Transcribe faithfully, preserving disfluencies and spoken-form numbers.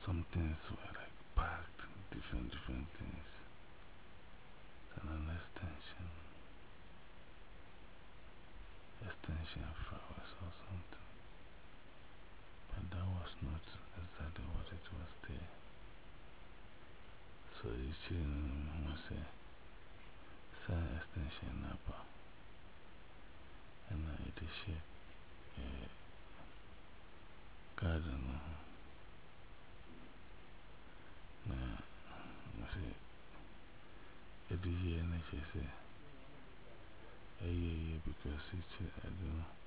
some things were like packed, different, different things. And an extension, extension flowers or something. But that was not exactly what it was there. So you shouldn't say, sign extension number. And I did share a garden. Now, I say, I did hear and I say, a year because it's, I don't know.